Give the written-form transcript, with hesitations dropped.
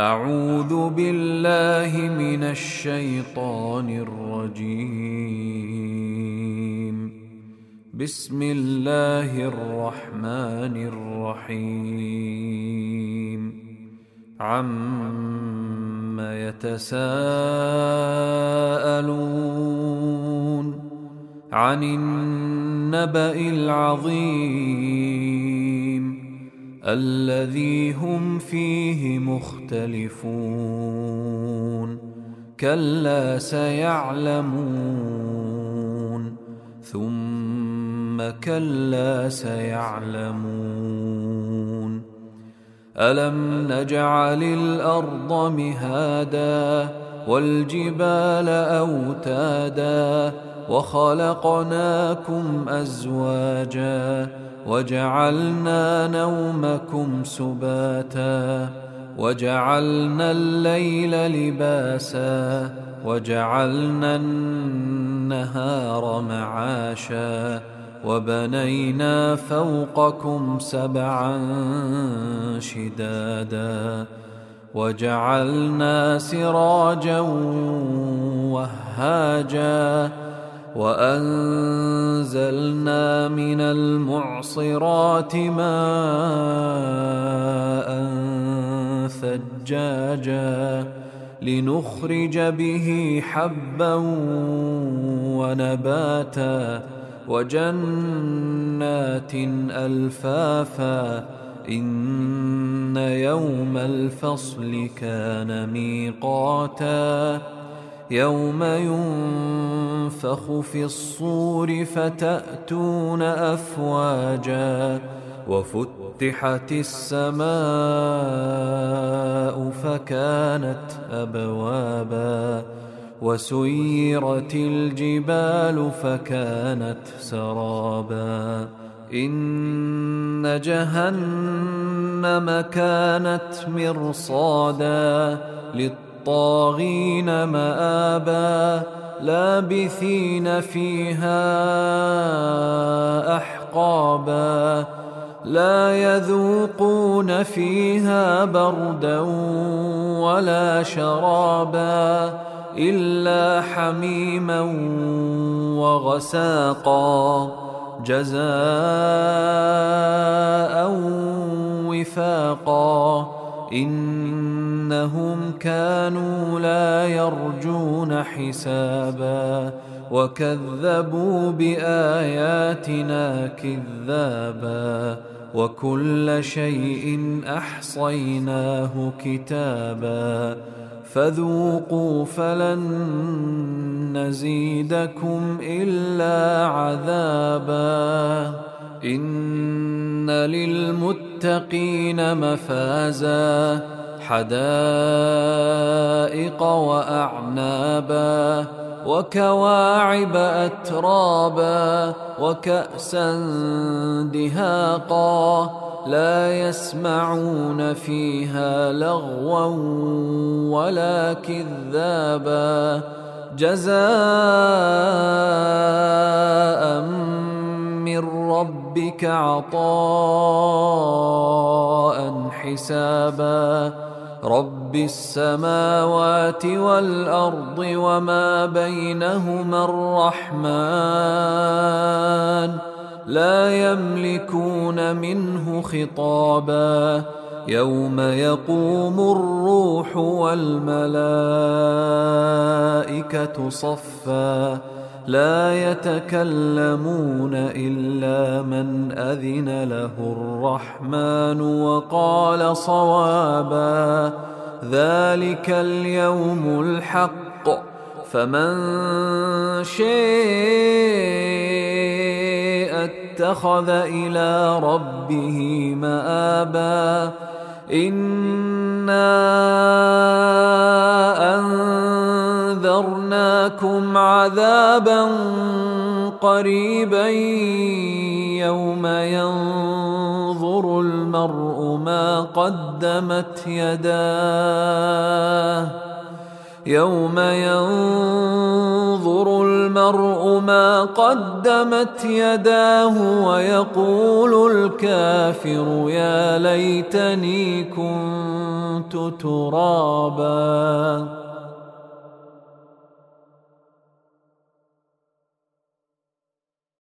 أعوذ بالله من الشيطان الرجيم. بسم الله الرحمن الرحيم. عم يتساءلون عن النبأ العظيم الذي هم فيه مختلفون. كلا سيعلمون ثم كلا سيعلمون. ألم نجعل الأرض مهادا والجبال أوتادا وخلقناكم أزواجا وجعلنا نومكم سباتا وجعلنا الليل لباسا وجعلنا النهار معاشا وبنينا فوقكم سبعا شدادا وجعلنا سراجا وهاجا وأنزلنا من المعصرات ماء ثجاجا لنخرج به حبا ونباتا وجنات ألفافا. إن يوم الفصل كان ميقاتا يوم ينفخ في الصور فتأتون أفواجا وفتحت السماء فكانت أبوابا وسيرت الجبال فكانت سرابا. إن جهنم كانت مرصادا للطاغين مآبا لابثين فيها أحقابا لا يذوقون فيها بردا ولا شرابا إلا حميما وغساقا جزاء وفاقا. إنهم كانوا لا يرجون حسابا وكذبوا بآياتنا كذابا وكل شيء أحصيناه كتابا فذوقوا فلن نزيدكم إلا عذابا. إن للمتقين مفازا حدائق وأعنابا وكواعب أترابا وكأسا دهاقا لا يسمعون فيها لغوا ولا كذابا جزاء من ربك عطاء حسابا. رب السماوات والأرض وما بينهما الرحمن لا يملكون منه خطابا. يوم يقوم الروح والملائكة صفا لا يتكلمون إلا من أذن له الرحمن وقال صوابا. ذلك اليوم الحق فمن شاء اتخذ إلى ربه مآبا. إنا أنذرناكم عذابا قريبا يوم ينظر المرء ما قدمت يداه يوم ينظر ينظر المرء ما قدمت يداه ويقول الكافر يا ليتني كنت ترابا.